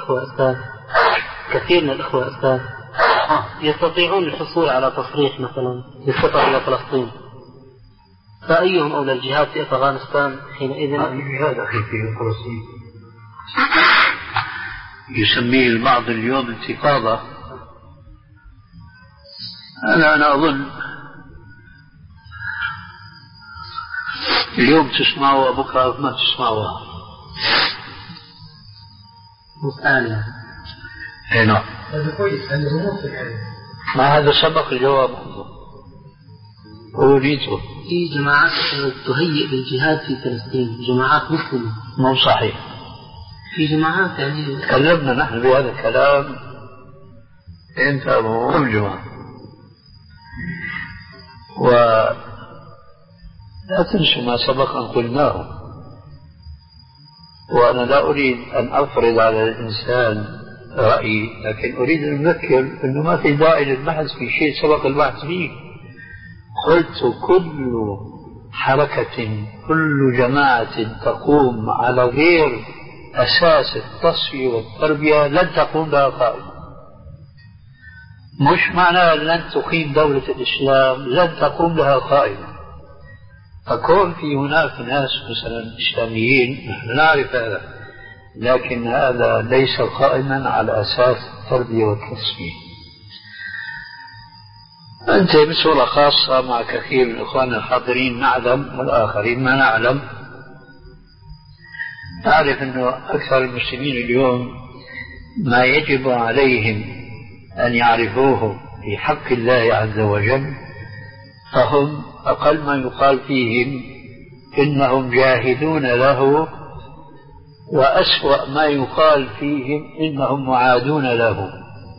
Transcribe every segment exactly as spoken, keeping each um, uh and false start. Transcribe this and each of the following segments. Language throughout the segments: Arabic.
الإخوة أستاذ كثير من الإخوة أستاذ يستطيعون الحصول على تصريح مثلا للسفر إلى فلسطين، فأيهم أولى الجهاد في أفغانستان حينئذ؟ الجهاد أخي في فلسطين يسميه البعض اليوم انتفاضة. أنا أنا أظن اليوم تسمعوا وبكرة ما تسمعوها. مسألة اي نعم. هذا كويس أنه مو في العلم. ما هذا سبق الجواب أريده. في جماعات تهيئ للجهاد في فلسطين، جماعات مسلمة. مو صحيح. في جماعات يعني تكلمنا نحن بهذا الكلام انت مو جماعة. ولا تنسوا ما سبق أن قلناه، وأنا لا أريد أن أفرض على الإنسان رأيي، لكن أريد أن أذكر أنه ما في داعي للبحث في شيء سبق البحث فيه. قلت كل حركة كل جماعة تقوم على غير أساس التصفية والتربية لن تقوم لها قائمة. مش معناه لن تقيم دولة الإسلام لن تقوم لها قائمة. فكون في هناك ناس مثلا إسلاميين نحن نعرف هذا، لكن هذا ليس قائما على أساس التربية والتصفية. أنت بصورة خاصة مع كثير من إخواننا الحاضرين نعلم والآخرين ما نعلم، تعرف أنه أكثر المسلمين اليوم ما يجب عليهم أن يعرفوه في حق الله عز وجل، فهم أقل ما يقال فيهم إنهم جاهدون له، وأسوأ ما يقال فيهم إنهم معادون له.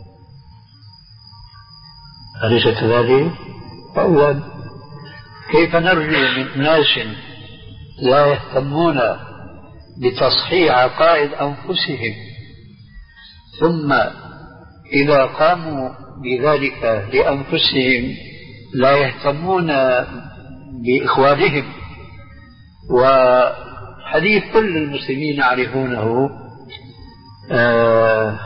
أليس كذلك؟ فإذا كيف نرجو من ناس لا يهتمون بتصحيح عقائد أنفسهم ثم إذا قاموا بذلك لأنفسهم لا يهتمون بإخوانهم؟ وحديث كل المسلمين يعرفونه آه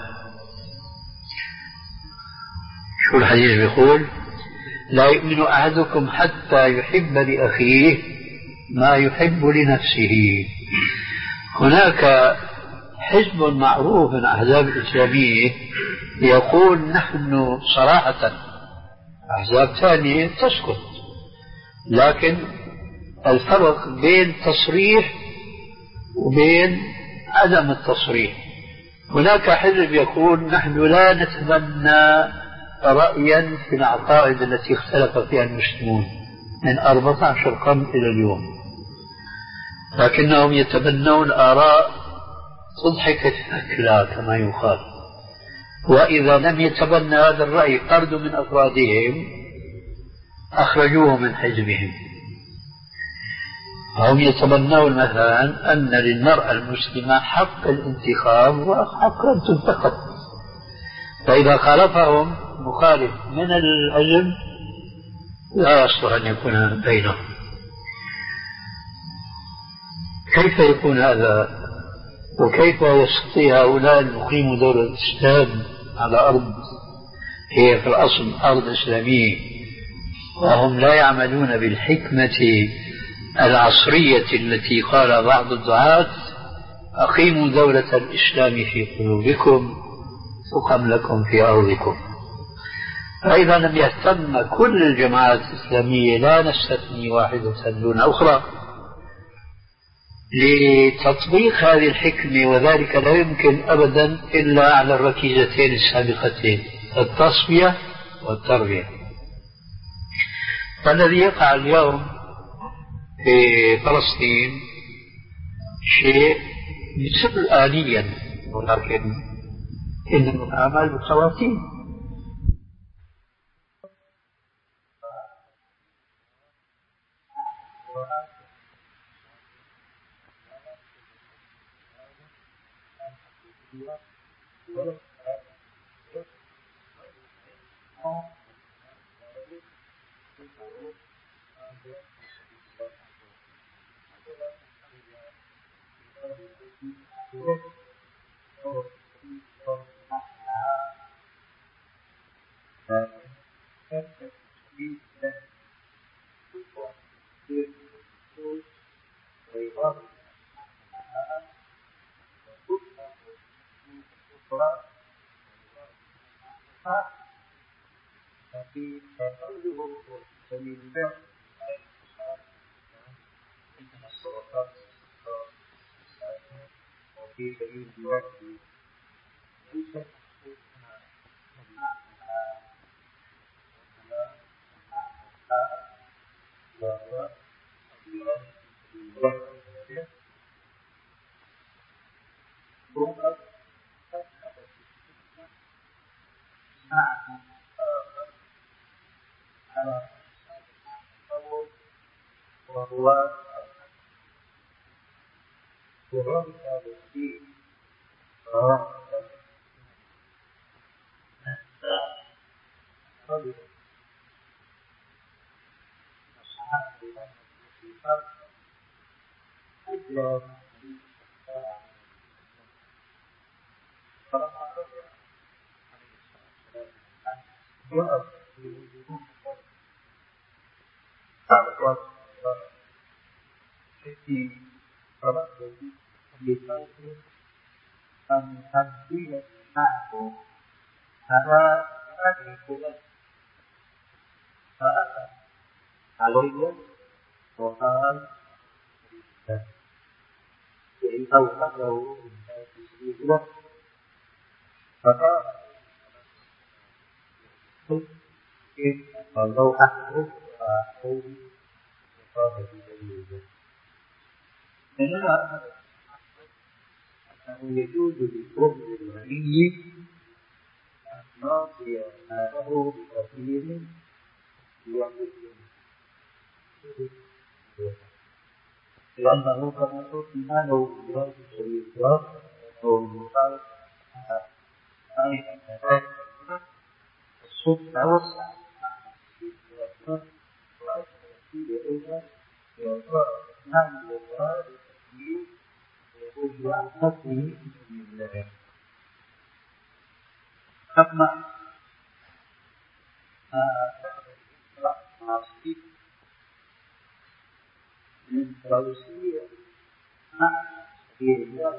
شو الحديث بيقول؟ لا يؤمن أحدكم حتى يحب لأخيه ما يحب لنفسه. هناك حزب معروف من الأحزاب الإسلامية يقول نحن صراحة، أحزاب ثانية تسكت، لكن الفرق بين تصريح وبين عدم التصريح. هناك حزب يقول نحن لا نتبنى رأيا في العقائد التي اختلف فيها المسلمون من أربعة عشر قرن إلى اليوم، لكنهم يتبنون آراء تضحك الأكلى كما يقال، وإذا لم يتبنى هذا الرأي فرد من أفرادهم أخرجوه من حزبهم. هم يتبنون مثلا أن للمرأة المسلمة حق الانتخاب وحق أن تنتخب، فإذا خالفهم مخالف من الحزب لا يصلح أن يكون بينهم. كيف يكون هذا؟ وكيف يستطيع هؤلاء أن يقيموا دولة الإسلام على أرض هي في الأصل أرض إسلامية وهم لا يعملون بالحكمة العصرية التي قال بعض الدعاة أقيموا دولة الإسلام في قلوبكم تقم لكم في أرضكم. فإذا لم يهتم كل الجماعات الإسلامية لا نستثني واحدة دون أخرى لتطبيق هذه الحكمة، وذلك لا يمكن أبدا إلا على الركيزتين السابقتين التصفية والتربية. فالذي يقع اليوم في فلسطين شيء يصير آليا، ولكن إنما الأعمال بالخواتيم. في قوله سبيل الله إن الصدقات وفي سبيل الله ليست وهو ورد في أن تنزيل معه هذا هذه الكلام فأتى علي وقال فإنه قبله له فقال فلو أحدث وأحدث وقال في إنما أنه يجوز للرجل الغني أن يعطي ماله بكثير يحب لأنه كما يعطي ماله بغير سبيل الله أو المخالف أي الصدق أوسع نعم لله يقول عن نفسه بالله أما معصية من توسيع مع سبيل الله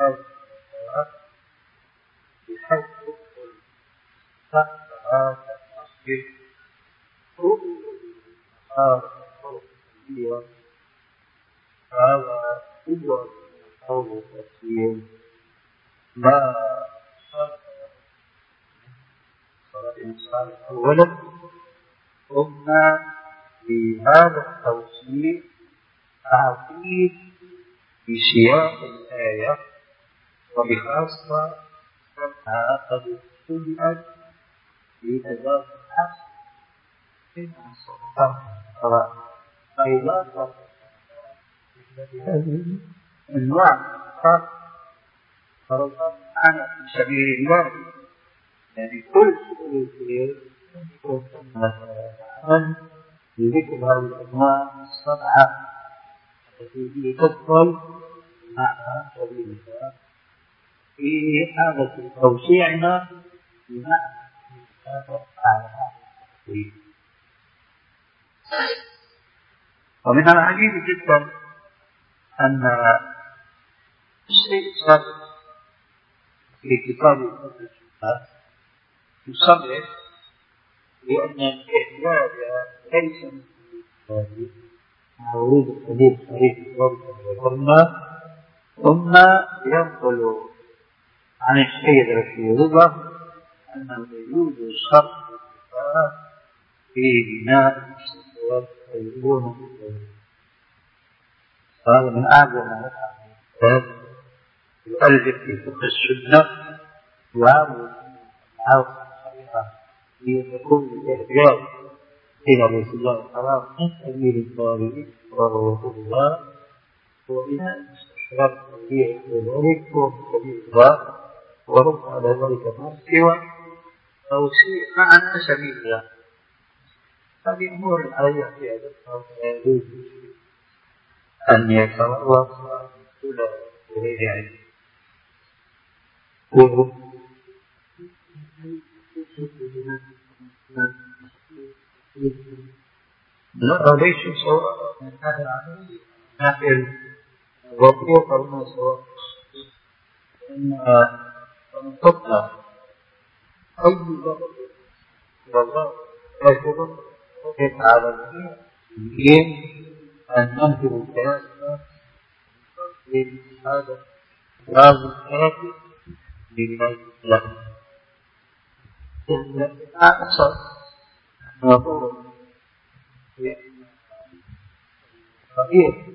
بحيث تدخل تحت هذا الأصل كل هذا الصوت هذا هو قول التفسير ما صار الإنسان أولا ثم بهذا التوسيع تعقيد بسياق الآية وبخاصة أنها قد سمعت في أداة الحسن من الصدقات فإذا هذه النوع فرضا عن سبيل الله يعني كل سبيل الخير مثلا لذكر هذه الأنواع السبعة التي تدخل مع سبيل الله في حالة توسيعنا بمعنى على هذا ومن العجيب جدا أن الشيء ثابت في كتاب السنة يصرح بأن الإحلال ليس من الإحلال مورود الحديث صحيح الظلمة ثم ينقل عن السيد رسول الله أنه يوجد شرط في بناء ويقولون هذا من أعظم ما يفعل يؤلف في فقه السنة وعاود عاود يكون الإحجاج إلى رسول الله الحرام من سبيل الطالب وهو الله وبناء استشراف تنبيه ذلك هو من سبيل الله ورد على ذلك ما سوى توسيع معنى سبيل الله هذه أمور عليها في هذا يجوز أن يتورط كل غير علم لا ليس سواء من هذا العمل ناحية الوقوع فهما سواء إن ومن تطلع أي ضغط والله يجب على الدين أن ننفذ الكلام هذا لازم كافي لله له إن أقصر نظور صغير